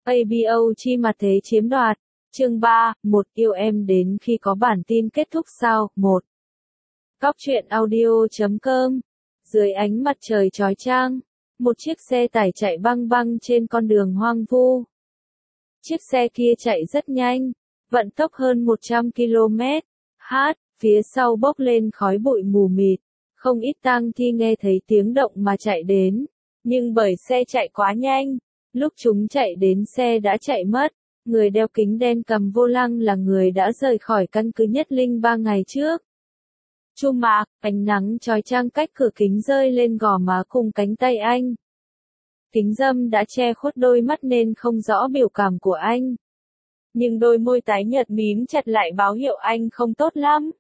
ABO chi mặt thế chiếm đoạt. Chương 3, một yêu em đến khi có bản tin kết thúc sao? 1. Góc truyện audio.com. Dưới ánh mặt trời chói chang, một chiếc xe tải chạy băng băng trên con đường hoang vu. Chiếc xe kia chạy rất nhanh, vận tốc hơn 100 km/h, phía sau bốc lên khói bụi mù mịt, không ít tang thi nghe thấy tiếng động mà chạy đến, nhưng bởi xe chạy quá nhanh, lúc chúng chạy đến xe đã chạy mất. Người đeo kính đen cầm vô lăng là người đã rời khỏi căn cứ Nhất Linh 3 ngày trước. Chu Mạc, ánh nắng chói chang cách cửa kính rơi lên gò má cùng cánh tay anh. Kính râm đã che khuất đôi mắt nên không rõ biểu cảm của anh. Nhưng đôi môi tái nhợt mím chặt lại báo hiệu anh không tốt lắm.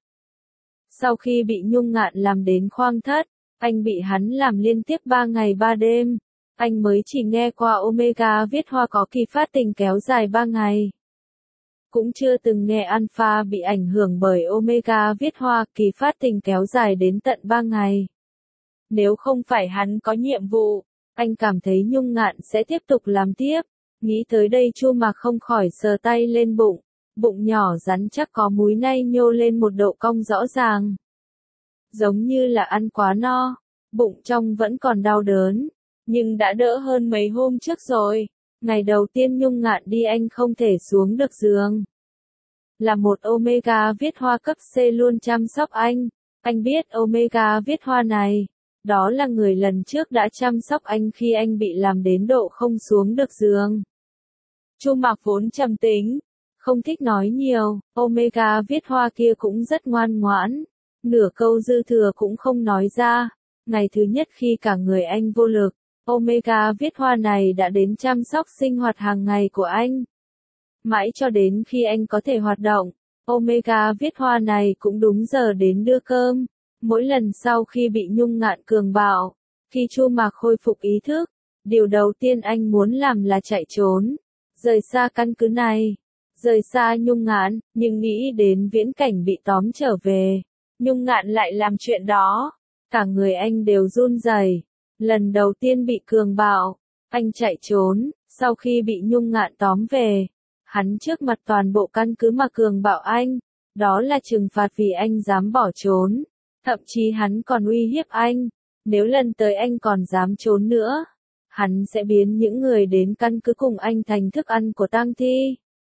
Sau khi bị Nhung Ngạn làm đến khoang thất, anh bị hắn làm liên tiếp 3 ngày 3 đêm. Anh mới chỉ nghe qua Omega viết hoa có kỳ phát tình kéo dài 3 ngày. Cũng chưa từng nghe Alpha bị ảnh hưởng bởi Omega viết hoa kỳ phát tình kéo dài đến tận 3 ngày. Nếu không phải hắn có nhiệm vụ, anh cảm thấy Nhung Ngạn sẽ tiếp tục làm tiếp. Nghĩ tới đây Chu Mạc không khỏi sờ tay lên bụng. Bụng nhỏ rắn chắc có múi nay nhô lên một độ cong rõ ràng. Giống như là ăn quá no, bụng trong vẫn còn đau đớn. Nhưng đã đỡ hơn mấy hôm trước rồi. Ngày đầu tiên Nhung Ngạn đi anh không thể xuống được giường. Là một Omega viết hoa cấp C luôn chăm sóc anh. Anh biết Omega viết hoa này. Đó là người lần trước đã chăm sóc anh khi anh bị làm đến độ không xuống được giường. Chu Mạc vốn trầm tính, không thích nói nhiều. Omega viết hoa kia cũng rất ngoan ngoãn. Nửa câu dư thừa cũng không nói ra. Ngày thứ nhất khi cả người anh vô lực, Omega viết hoa này đã đến chăm sóc sinh hoạt hàng ngày của anh. Mãi cho đến khi anh có thể hoạt động, Omega viết hoa này cũng đúng giờ đến đưa cơm. Mỗi lần sau khi bị Nhung Ngạn cường bạo, khi Chu Mạc khôi phục ý thức, điều đầu tiên anh muốn làm là chạy trốn, rời xa căn cứ này, rời xa Nhung Ngạn, nhưng nghĩ đến viễn cảnh bị tóm trở về, Nhung Ngạn lại làm chuyện đó, cả người anh đều run rẩy. Lần đầu tiên bị cường bạo, anh chạy trốn, sau khi bị Nhung Ngạn tóm về, hắn trước mặt toàn bộ căn cứ mà cường bạo anh, đó là trừng phạt vì anh dám bỏ trốn, thậm chí hắn còn uy hiếp anh, nếu lần tới anh còn dám trốn nữa, hắn sẽ biến những người đến căn cứ cùng anh thành thức ăn của tang thi.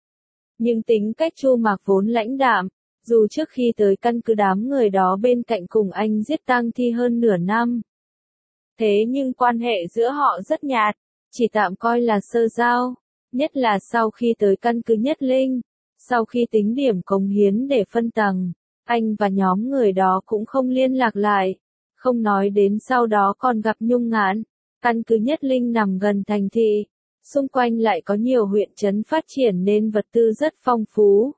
Nhưng tính cách Chu Mạc vốn lãnh đạm, dù trước khi tới căn cứ đám người đó bên cạnh cùng anh giết tang thi hơn nửa năm. Thế nhưng quan hệ giữa họ rất nhạt, chỉ tạm coi là sơ giao, nhất là sau khi tới căn cứ Nhất Linh, sau khi tính điểm cống hiến để phân tầng, anh và nhóm người đó cũng không liên lạc lại, không nói đến sau đó còn gặp Nhung Ngạn. Căn cứ Nhất Linh nằm gần thành thị, xung quanh lại có nhiều huyện trấn phát triển nên vật tư rất phong phú.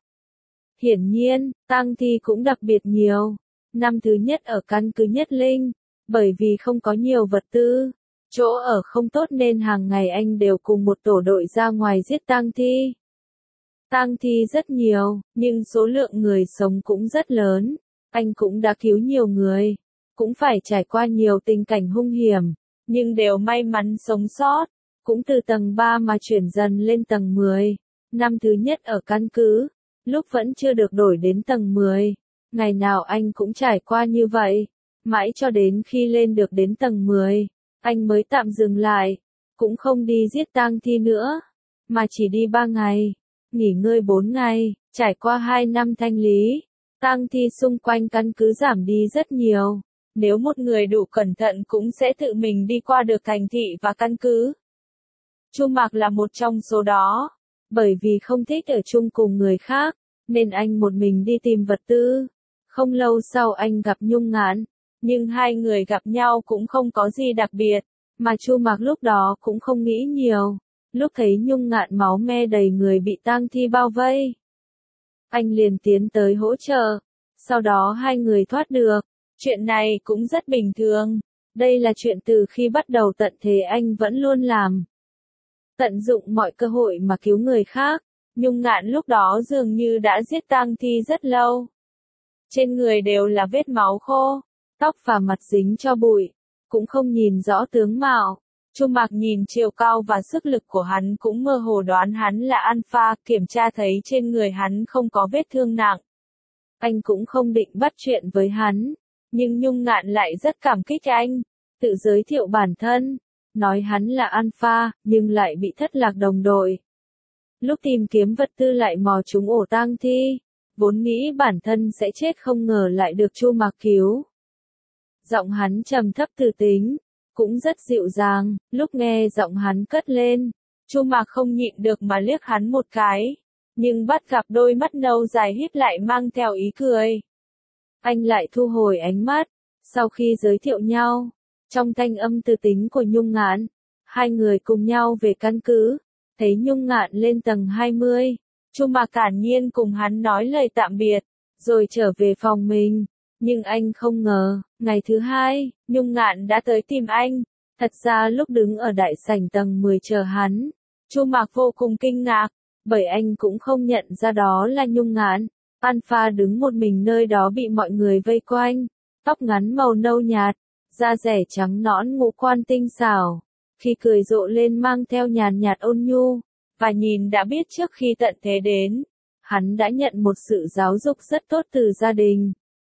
Hiển nhiên, tang thi cũng đặc biệt nhiều. Năm thứ nhất ở căn cứ Nhất Linh, bởi vì không có nhiều vật tư, chỗ ở không tốt nên hàng ngày anh đều cùng một tổ đội ra ngoài giết tang thi. Tang thi rất nhiều, nhưng số lượng người sống cũng rất lớn. Anh cũng đã cứu nhiều người, cũng phải trải qua nhiều tình cảnh hung hiểm, nhưng đều may mắn sống sót, cũng từ tầng 3 mà chuyển dần lên tầng 10. Năm thứ nhất ở căn cứ, lúc vẫn chưa được đổi đến tầng 10, ngày nào anh cũng trải qua như vậy. Mãi cho đến khi lên được đến tầng 10, anh mới tạm dừng lại, cũng không đi giết tang thi nữa, mà chỉ đi 3 ngày, nghỉ ngơi 4 ngày, trải qua 2 năm thanh lý, tang thi xung quanh căn cứ giảm đi rất nhiều. Nếu một người đủ cẩn thận cũng sẽ tự mình đi qua được thành thị và căn cứ. Chu Mạc là một trong số đó, bởi vì không thích ở chung cùng người khác, nên anh một mình đi tìm vật tư. Không lâu sau anh gặp Nhung Ngạn. Nhưng hai người gặp nhau cũng không có gì đặc biệt, mà Chu Mạc lúc đó cũng không nghĩ nhiều. Lúc thấy Nhung Ngạn máu me đầy người bị tang thi bao vây, anh liền tiến tới hỗ trợ, sau đó hai người thoát được. Chuyện này cũng rất bình thường, đây là chuyện từ khi bắt đầu tận thế anh vẫn luôn làm. Tận dụng mọi cơ hội mà cứu người khác. Nhung Ngạn lúc đó dường như đã giết tang thi rất lâu. Trên người đều là vết máu khô, tóc và mặt dính cho bụi, cũng không nhìn rõ tướng mạo. Chu Mạc nhìn chiều cao và sức lực của hắn cũng mơ hồ đoán hắn là alpha, kiểm tra thấy trên người hắn không có vết thương nặng. Anh cũng không định bắt chuyện với hắn, nhưng Nhung Ngạn lại rất cảm kích anh, tự giới thiệu bản thân, nói hắn là alpha, nhưng lại bị thất lạc đồng đội. Lúc tìm kiếm vật tư lại mò trúng ổ tang thi, vốn nghĩ bản thân sẽ chết không ngờ lại được Chu Mạc cứu. Giọng hắn trầm thấp từ tính, cũng rất dịu dàng, lúc nghe giọng hắn cất lên, Chu Mạc không nhịn được mà liếc hắn một cái, nhưng bắt gặp đôi mắt nâu dài híp lại mang theo ý cười. Anh lại thu hồi ánh mắt, sau khi giới thiệu nhau, trong thanh âm từ tính của Nhung Ngạn, hai người cùng nhau về căn cứ, thấy Nhung Ngạn lên tầng 20, Chu Mạc thản nhiên cùng hắn nói lời tạm biệt, rồi trở về phòng mình. Nhưng anh không ngờ, ngày thứ hai, Nhung Ngạn đã tới tìm anh. Thật ra lúc đứng ở đại sảnh tầng 10 chờ hắn, Chu Mạc vô cùng kinh ngạc, bởi anh cũng không nhận ra đó là Nhung Ngạn. Alpha đứng một mình nơi đó bị mọi người vây quanh, tóc ngắn màu nâu nhạt, da dẻ trắng nõn ngũ quan tinh xảo, khi cười rộ lên mang theo nhàn nhạt ôn nhu, và nhìn đã biết trước khi tận thế đến, hắn đã nhận một sự giáo dục rất tốt từ gia đình.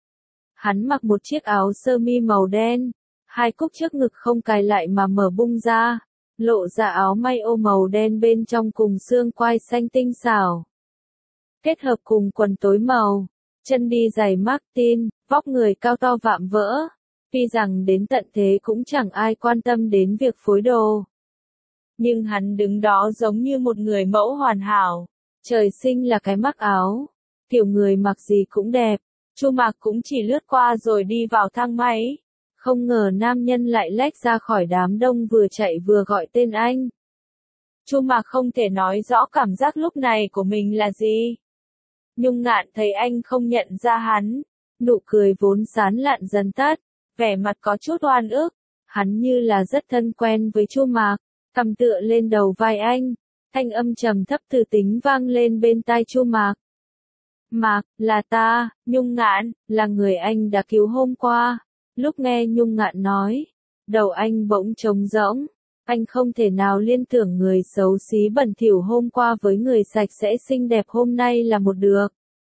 Hắn mặc một chiếc áo sơ mi màu đen, hai cúc trước ngực không cài lại mà mở bung ra, lộ ra áo may ô màu đen bên trong cùng xương quai xanh tinh xảo. Kết hợp cùng quần tối màu, chân đi giày Martin, vóc người cao to vạm vỡ. Tuy rằng đến tận thế cũng chẳng ai quan tâm đến việc phối đồ. Nhưng hắn đứng đó giống như một người mẫu hoàn hảo. Trời sinh là cái mắc áo. Kiểu người mặc gì cũng đẹp. Chu Mạc cũng chỉ lướt qua rồi đi vào thang máy. Không ngờ nam nhân lại lách ra khỏi đám đông vừa chạy vừa gọi tên anh. Chu Mạc không thể nói rõ cảm giác lúc này của mình là gì. Nhung Ngạn thấy anh không nhận ra hắn. Nụ cười vốn sán lạn dần tắt. Vẻ mặt có chút oan ức, hắn như là rất thân quen với Chu Mạc, cầm tựa lên đầu vai anh, thanh âm trầm thấp từ tính vang lên bên tai Chu Mạc. Mạc, là ta, Nhung Ngạn, là người anh đã cứu hôm qua. Lúc nghe Nhung Ngạn nói, đầu anh bỗng trống rỗng, anh không thể nào liên tưởng người xấu xí bẩn thỉu hôm qua với người sạch sẽ xinh đẹp hôm nay là một được.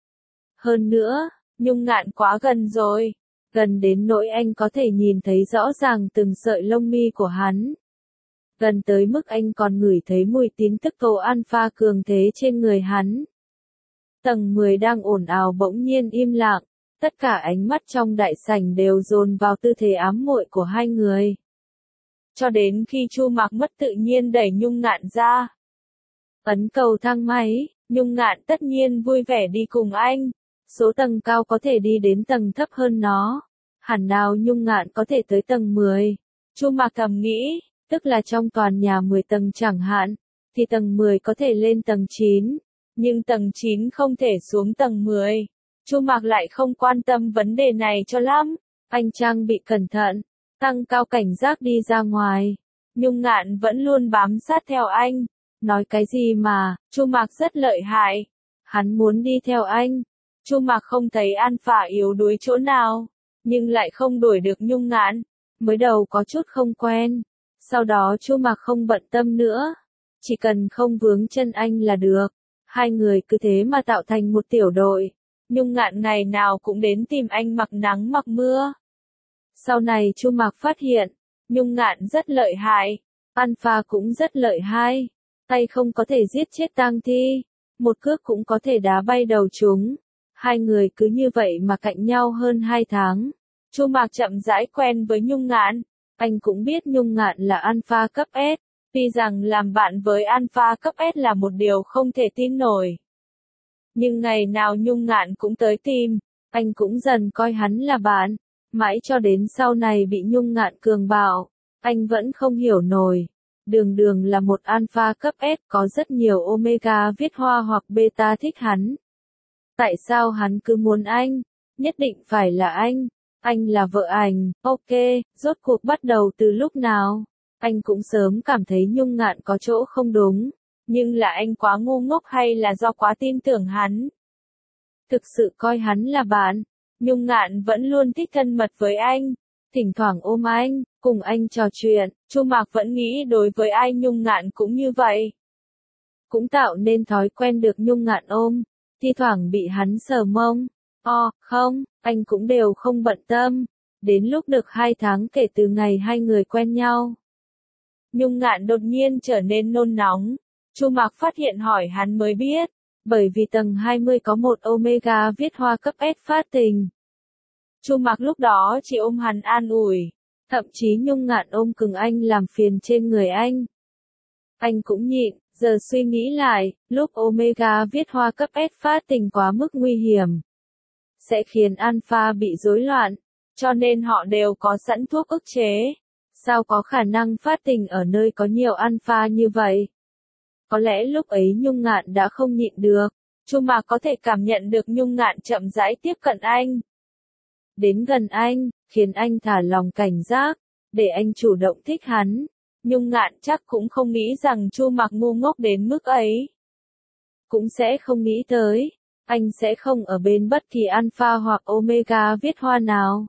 Hơn nữa, Nhung Ngạn quá gần rồi. Gần đến nỗi anh có thể nhìn thấy rõ ràng từng sợi lông mi của hắn. Gần tới mức anh còn ngửi thấy mùi tín tức tố alpha cường thế trên người hắn. Tầng 10 đang ồn ào bỗng nhiên im lặng, tất cả ánh mắt trong đại sảnh đều dồn vào tư thế ám muội của hai người. Cho đến khi Chu Mạc mất tự nhiên đẩy Nhung Ngạn ra. Ấn cầu thang máy, Nhung Ngạn tất nhiên vui vẻ đi cùng anh. Số tầng cao có thể đi đến tầng thấp hơn nó. Hẳn nào Nhung Ngạn có thể tới tầng 10. Chu Mạc thầm nghĩ, tức là trong toàn nhà 10 tầng chẳng hạn, thì tầng 10 có thể lên tầng 9. Nhưng tầng 9 không thể xuống tầng 10. Chu Mạc lại không quan tâm vấn đề này cho lắm. Anh trang bị cẩn thận, tăng cao cảnh giác đi ra ngoài. Nhung Ngạn vẫn luôn bám sát theo anh. Nói cái gì mà, Chu Mạc rất lợi hại. Hắn muốn đi theo anh. Chu Mạc không thấy alpha yếu đuối chỗ nào, nhưng lại không đuổi được Nhung Ngạn. Mới đầu có chút không quen, sau đó Chu Mạc không bận tâm nữa, chỉ cần không vướng chân anh là được. Hai người cứ thế mà tạo thành một tiểu đội. Nhung Ngạn ngày nào cũng đến tìm anh mặc nắng mặc mưa. Sau này Chu Mạc phát hiện, Nhung Ngạn rất lợi hại, alpha cũng rất lợi hại. Tay không có thể giết chết tang thi, một cước cũng có thể đá bay đầu chúng. Hai người cứ như vậy mà cạnh nhau hơn 2 tháng. Chu Mạc chậm rãi quen với Nhung Ngạn. Anh cũng biết Nhung Ngạn là alpha cấp S. Tuy rằng làm bạn với alpha cấp S là một điều không thể tin nổi. Nhưng ngày nào Nhung Ngạn cũng tới tìm, anh cũng dần coi hắn là bạn. Mãi cho đến sau này bị Nhung Ngạn cường bạo, anh vẫn không hiểu nổi. Đường Đường là một alpha cấp S, có rất nhiều omega viết hoa hoặc beta thích hắn. Tại sao hắn cứ muốn anh? Nhất định phải là anh là vợ anh, ok, rốt cuộc bắt đầu từ lúc nào? Anh cũng sớm cảm thấy Nhung Ngạn có chỗ không đúng, nhưng là anh quá ngu ngốc hay là do quá tin tưởng hắn? Thực sự coi hắn là bạn, Nhung Ngạn vẫn luôn thích thân mật với anh, thỉnh thoảng ôm anh, Cùng anh trò chuyện, Chu Mạc vẫn nghĩ đối với ai Nhung Ngạn cũng như vậy. Cũng tạo nên thói quen được Nhung Ngạn ôm, thi thoảng bị hắn sờ mông. Không, anh cũng đều không bận tâm. Đến lúc được 2 tháng kể từ ngày hai người quen nhau. Nhung Ngạn đột nhiên trở nên nôn nóng. Chu Mạc phát hiện hỏi hắn mới biết. Bởi vì tầng 20 có một Omega viết hoa cấp S phát tình. Chu Mạc lúc đó chỉ ôm hắn an ủi. Thậm chí Nhung Ngạn ôm cứng anh làm phiền trên người anh. Anh cũng nhịn, giờ suy nghĩ lại, lúc Omega viết hoa cấp S phát tình quá mức nguy hiểm. Sẽ khiến alpha bị rối loạn, cho nên họ đều có sẵn thuốc ức chế. Sao có khả năng phát tình ở nơi có nhiều alpha như vậy? Có lẽ lúc ấy Nhung Ngạn đã không nhịn được. Chu Mạc có thể cảm nhận được Nhung Ngạn chậm rãi tiếp cận anh. Đến gần anh, khiến anh thả lòng cảnh giác, để anh chủ động thích hắn. Nhung Ngạn chắc cũng không nghĩ rằng Chu Mạc ngu ngốc đến mức ấy. Cũng sẽ không nghĩ tới, anh sẽ không ở bên bất kỳ alpha hoặc omega viết hoa nào.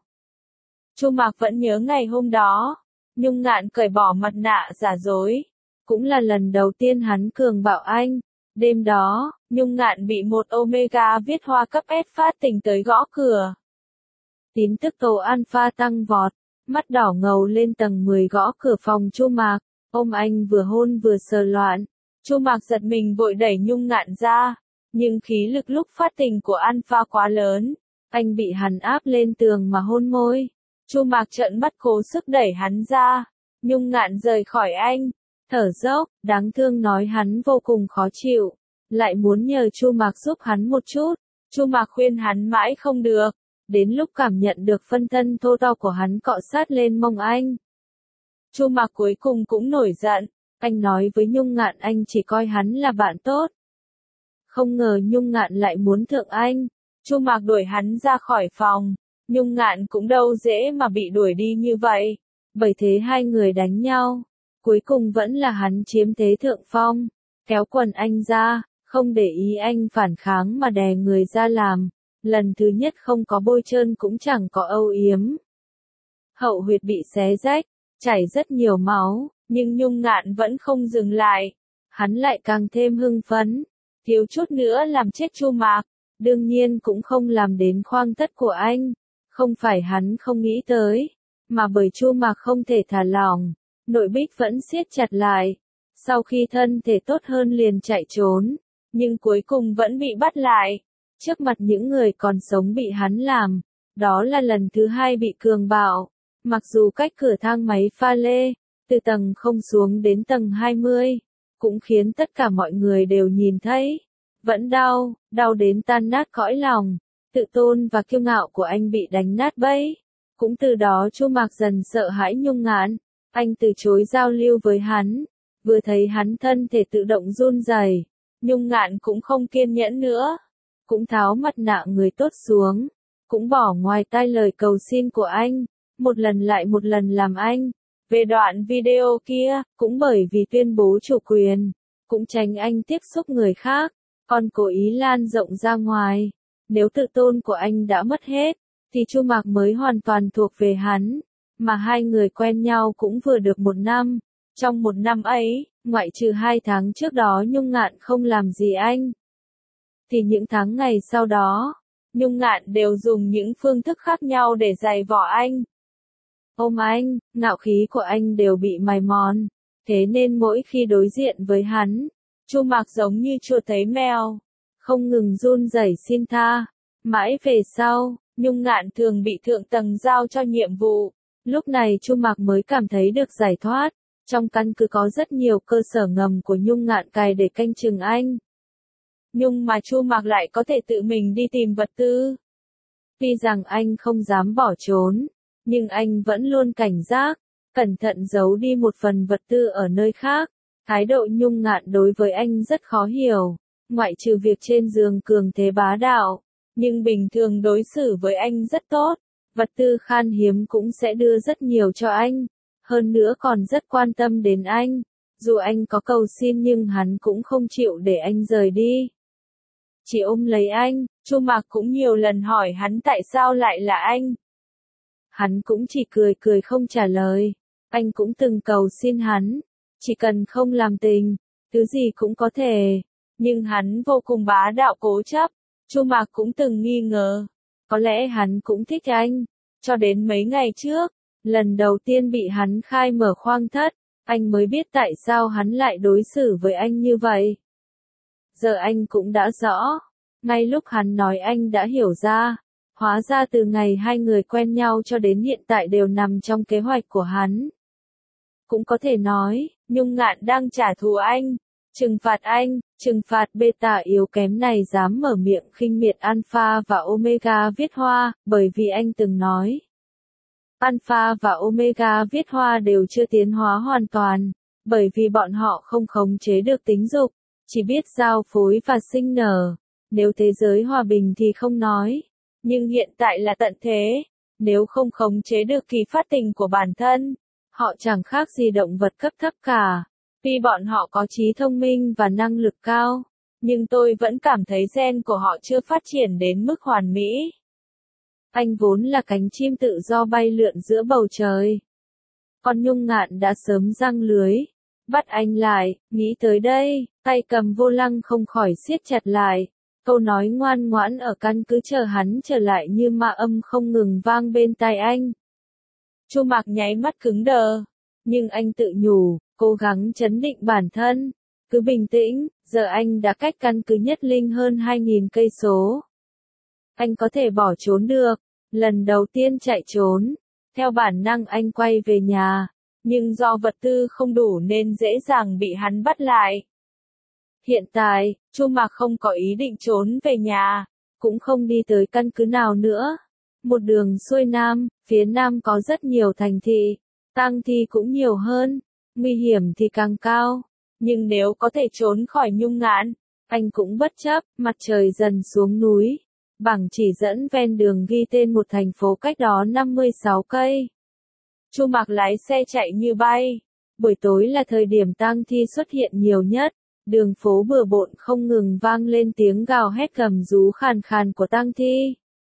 Chu Mạc vẫn nhớ ngày hôm đó, Nhung Ngạn cởi bỏ mặt nạ giả dối. Cũng là lần đầu tiên hắn cường bạo anh. Đêm đó, Nhung Ngạn bị một omega viết hoa cấp S phát tình tới gõ cửa. Tín tức tố alpha tăng vọt, mắt đỏ ngầu lên tầng 10 gõ cửa phòng Chu Mạc, ôm anh vừa hôn vừa sờ loạn. Chu Mạc giật mình vội đẩy Nhung Ngạn ra, nhưng khí lực lúc phát tình của alpha quá lớn, anh bị hắn áp lên tường mà hôn môi. Chu Mạc trợn mắt cố sức đẩy hắn ra, Nhung Ngạn rời khỏi anh, thở dốc, đáng thương nói hắn vô cùng khó chịu, lại muốn nhờ Chu Mạc giúp hắn một chút. Chu Mạc khuyên hắn mãi không được. Đến lúc cảm nhận được phân thân thô to của hắn cọ sát lên mông anh. Chu Mạc cuối cùng cũng nổi giận, anh nói với Nhung Ngạn anh chỉ coi hắn là bạn tốt. Không ngờ Nhung Ngạn lại muốn thượng anh. Chu Mạc đuổi hắn ra khỏi phòng. Nhung Ngạn cũng đâu dễ mà bị đuổi đi như vậy. Bởi thế hai người đánh nhau. Cuối cùng vẫn là hắn chiếm thế thượng phong. Kéo quần anh ra, không để ý anh phản kháng mà đè người ra làm. Lần thứ nhất không có bôi trơn cũng chẳng có âu yếm. Hậu huyệt bị xé rách, chảy rất nhiều máu, nhưng Nhung Ngạn vẫn không dừng lại. Hắn lại càng thêm hưng phấn, thiếu chút nữa làm chết Chu Mạc. Đương nhiên cũng không làm đến khoang thất của anh. Không phải hắn không nghĩ tới, mà bởi Chu Mạc không thể thả lỏng, nội bích vẫn siết chặt lại. Sau khi thân thể tốt hơn liền chạy trốn, nhưng cuối cùng vẫn bị bắt lại. Trước mặt những người còn sống bị hắn làm, đó là lần thứ 2 bị cường bạo. Mặc dù cách cửa thang máy pha lê, từ tầng 0 xuống đến tầng 20, cũng khiến tất cả mọi người đều nhìn thấy. Vẫn đau, đau đến tan nát cõi lòng. Tự tôn và kiêu ngạo của anh bị đánh nát bấy. Cũng từ đó Chu Mạc dần sợ hãi Nhung Ngạn. Anh từ chối giao lưu với hắn. Vừa thấy hắn thân thể tự động run rẩy, Nhung Ngạn cũng không kiên nhẫn nữa. Cũng tháo mặt nạ người tốt xuống. Cũng bỏ ngoài tai lời cầu xin của anh. Một lần lại một lần làm anh. Về đoạn video kia, cũng bởi vì tuyên bố chủ quyền. Cũng tránh anh tiếp xúc người khác. Còn cố ý lan rộng ra ngoài. Nếu tự tôn của anh đã mất hết, thì Chu Mạc mới hoàn toàn thuộc về hắn. Mà hai người quen nhau cũng vừa được 1 năm. Trong 1 năm ấy, ngoại trừ 2 tháng trước đó Nhung Ngạn không làm gì anh. Thì những tháng ngày sau đó, Nhung Ngạn đều dùng những phương thức khác nhau để giày vò anh. Ôm anh, ngạo khí của anh đều bị mài mòn. Thế nên mỗi khi đối diện với hắn, Chu Mạc giống như chuột thấy mèo, không ngừng run rẩy xin tha. Mãi về sau, Nhung Ngạn thường bị thượng tầng giao cho nhiệm vụ. Lúc này Chu Mạc mới cảm thấy được giải thoát. Trong căn cứ có rất nhiều cơ sở ngầm của Nhung Ngạn cài để canh chừng anh. Nhưng mà Chu Mạc lại có thể tự mình đi tìm vật tư. Tuy rằng anh không dám bỏ trốn, nhưng anh vẫn luôn cảnh giác, cẩn thận giấu đi một phần vật tư ở nơi khác. Thái độ Nhung Ngạn đối với anh rất khó hiểu, ngoại trừ việc trên giường cường thế bá đạo, nhưng bình thường đối xử với anh rất tốt, vật tư khan hiếm cũng sẽ đưa rất nhiều cho anh, hơn nữa còn rất quan tâm đến anh. Dù anh có cầu xin nhưng hắn cũng không chịu để anh rời đi. Chỉ ôm lấy anh. Chu Mạc cũng nhiều lần hỏi hắn tại sao lại là anh. Hắn cũng chỉ cười cười không trả lời. Anh cũng từng cầu xin hắn, chỉ cần không làm tình, thứ gì cũng có thể. Nhưng hắn vô cùng bá đạo cố chấp. Chu Mạc cũng từng nghi ngờ, có lẽ hắn cũng thích anh. Cho đến mấy ngày trước, lần đầu tiên bị hắn khai mở khoang thất, anh mới biết tại sao hắn lại đối xử với anh như vậy. Giờ anh cũng đã rõ. Ngay lúc hắn nói anh đã hiểu ra. Hóa ra từ ngày hai người quen nhau cho đến hiện tại đều nằm trong kế hoạch của hắn. Cũng có thể nói, Nhung Ngạn đang trả thù anh. Trừng phạt beta yếu kém này dám mở miệng khinh miệt Alpha và Omega viết hoa, bởi vì anh từng nói. Alpha và Omega viết hoa đều chưa tiến hóa hoàn toàn, bởi vì bọn họ không khống chế được tính dục, chỉ biết giao phối và sinh nở. Nếu thế giới hòa bình thì không nói, nhưng hiện tại là tận thế, nếu không khống chế được kỳ phát tình của bản thân, họ chẳng khác gì động vật cấp thấp cả. Tuy bọn họ có trí thông minh và năng lực cao, nhưng tôi vẫn cảm thấy gen của họ chưa phát triển đến mức hoàn mỹ. Anh vốn là cánh chim tự do bay lượn giữa bầu trời. Con Nhung Ngạn đã sớm giăng lưới, bắt anh lại, nghĩ tới đây, tay cầm vô lăng không khỏi siết chặt lại. Câu nói ngoan ngoãn ở căn cứ chờ hắn trở lại như ma âm không ngừng vang bên tai anh. Chu Mạc nháy mắt cứng đờ, nhưng anh tự nhủ, cố gắng trấn định bản thân, cứ bình tĩnh, giờ anh đã cách căn cứ Nhất Linh hơn 2.000 cây số. Anh có thể bỏ trốn được, lần đầu tiên chạy trốn, theo bản năng anh quay về nhà, nhưng do vật tư không đủ nên dễ dàng bị hắn bắt lại. Hiện tại, Chu Mạc không có ý định trốn về nhà, cũng không đi tới căn cứ nào nữa. Một đường xuôi nam, phía nam có rất nhiều thành thị, tang thi cũng nhiều hơn, nguy hiểm thì càng cao. Nhưng nếu có thể trốn khỏi Nhung Ngạn, anh cũng bất chấp. Mặt trời dần xuống núi, bảng chỉ dẫn ven đường ghi tên một thành phố cách đó 56 cây. Chu Mạc lái xe chạy như bay. Buổi tối là thời điểm tang thi xuất hiện nhiều nhất. Đường phố bừa bộn không ngừng vang lên tiếng gào hét gầm rú khàn khàn của tang thi.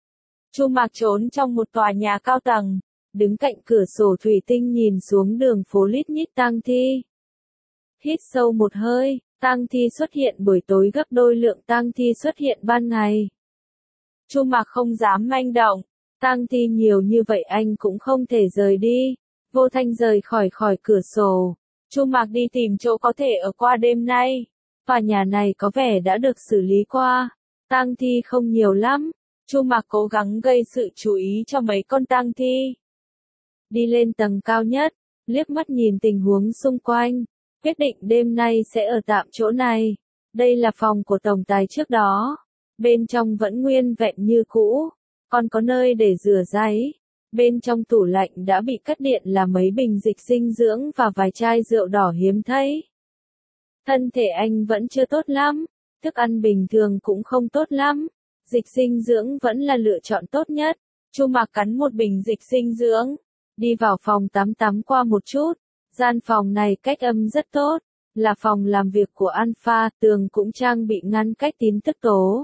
Chu Mạc trốn trong một tòa nhà cao tầng, đứng cạnh cửa sổ thủy tinh nhìn xuống đường phố lít nhít tang thi. Hít sâu một hơi, tang thi xuất hiện buổi tối gấp đôi lượng tang thi xuất hiện ban ngày. Chu Mạc không dám manh động, tang thi nhiều như vậy anh cũng không thể rời đi. Vô thanh rời khỏi cửa sổ. Chu Mạc đi tìm chỗ có thể ở qua đêm nay. Tòa nhà này có vẻ đã được xử lý qua. Tang thi không nhiều lắm. Chu Mạc cố gắng gây sự chú ý cho mấy con tang thi. Đi lên tầng cao nhất, liếc mắt nhìn tình huống xung quanh, quyết định đêm nay sẽ ở tạm chỗ này. Đây là phòng của tổng tài trước đó. Bên trong vẫn nguyên vẹn như cũ, còn có nơi để rửa ráy. Bên trong tủ lạnh đã bị cắt điện là mấy bình dịch dinh dưỡng và vài chai rượu đỏ hiếm thấy. Thân thể anh vẫn chưa tốt lắm, thức ăn bình thường cũng không tốt lắm. Dịch dinh dưỡng vẫn là lựa chọn tốt nhất. Chu Mạc cắn một bình dịch dinh dưỡng, đi vào phòng tắm qua một chút. Gian phòng này cách âm rất tốt, là phòng làm việc của Alpha, tường cũng trang bị ngăn cách tín tức tố.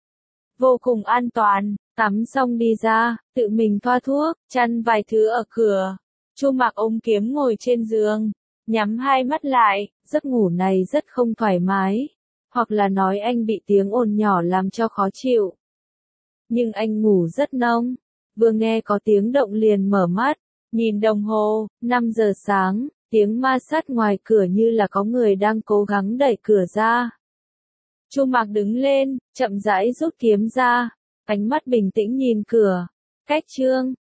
Vô cùng an toàn. Tắm xong đi ra, tự mình thoa thuốc, chăn vài thứ ở cửa. Chu Mạc ôm kiếm ngồi trên giường, nhắm hai mắt lại, giấc ngủ này rất không thoải mái. Hoặc là nói anh bị tiếng ồn nhỏ làm cho khó chịu. Nhưng anh ngủ rất nông, vừa nghe có tiếng động liền mở mắt, nhìn đồng hồ, 5 giờ sáng, tiếng ma sát ngoài cửa như là có người đang cố gắng đẩy cửa ra. Chu Mạc đứng lên, chậm rãi rút kiếm ra. Ánh mắt bình tĩnh nhìn cửa. Cách chương